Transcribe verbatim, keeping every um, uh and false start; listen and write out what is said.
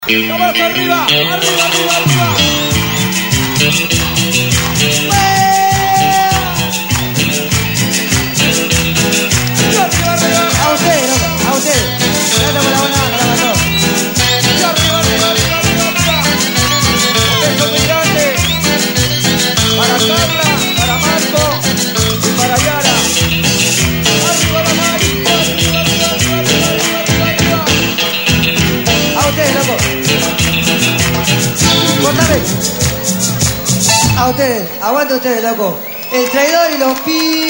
Vamos arriba, arriba, arriba, arriba. A ustedes, loco, a ustedes. Gracias por la buena banda, la mató. Arriba, arriba, arriba, arriba, arriba. Un beso muy grande para Carla, para Marco y para Yara. Arriba la mano, arriba, arriba, arriba, arriba, arriba, arriba, arriba. A ustedes, loco. Cortame. A ustedes, aguante ustedes, loco. El traidor y los pi.